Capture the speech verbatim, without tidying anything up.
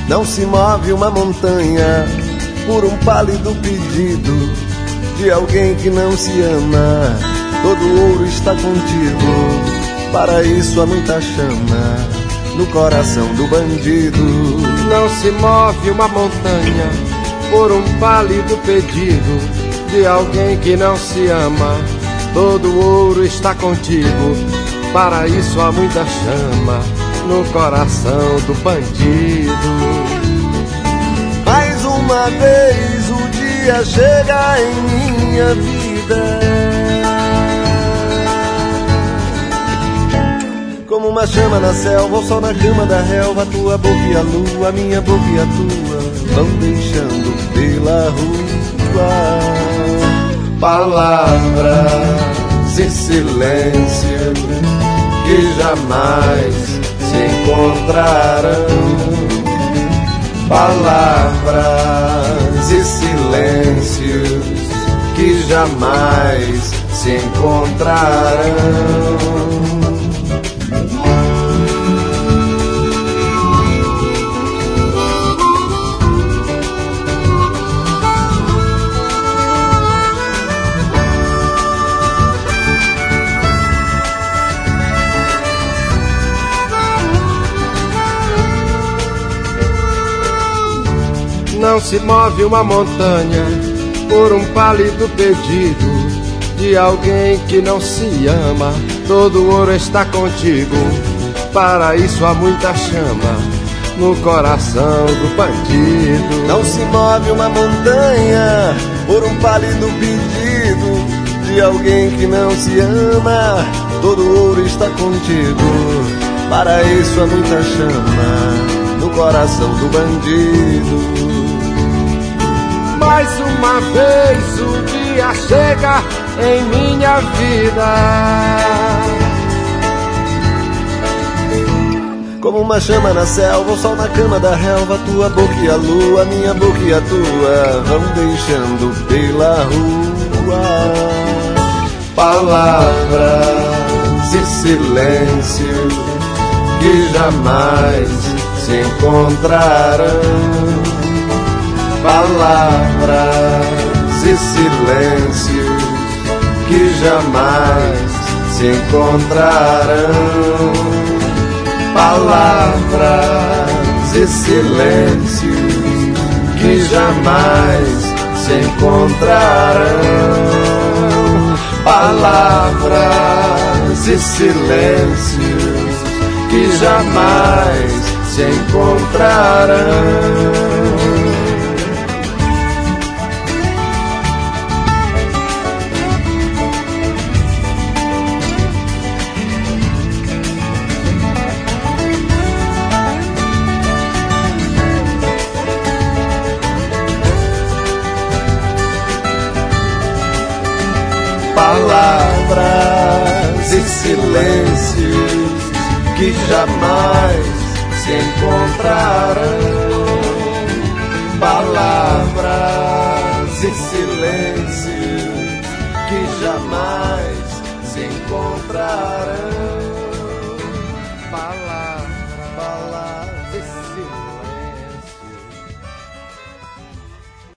Não se move uma montanha por um pálido pedido de alguém que não se ama. Todo ouro está contigo, para isso há muita chama no coração do bandido. Não se move uma montanha por um pálido pedido de alguém que não se ama. Todo ouro está contigo, para isso há muita chama no coração do bandido. Mais uma vez o dia chega em minha vida, como uma chama na selva, o sol na cama da relva. A tua boca e a lua, a minha boca e a tua, vão deixando pela rua palavras e silêncio que jamais se encontrarão. Palavras e silêncios que jamais se encontrarão. Não se move uma montanha por um pálido pedido de alguém que não se ama. Todo ouro está contigo, para isso há muita chama no coração do bandido. Não se move uma montanha por um pálido pedido de alguém que não se ama. Todo ouro está contigo, para isso há muita chama no coração do bandido. Mais uma vez o dia chega em minha vida, como uma chama na selva, o sol na cama da relva. A tua boca e a lua, a minha boca e a tua, vão deixando pela rua palavras e silêncio que jamais se encontrarão. Palavras e silêncios que jamais se encontrarão. Palavras e silêncios que jamais se encontrarão. Palavras e silêncios que jamais se encontrarão. Palavras e silêncios que jamais se encontrarão.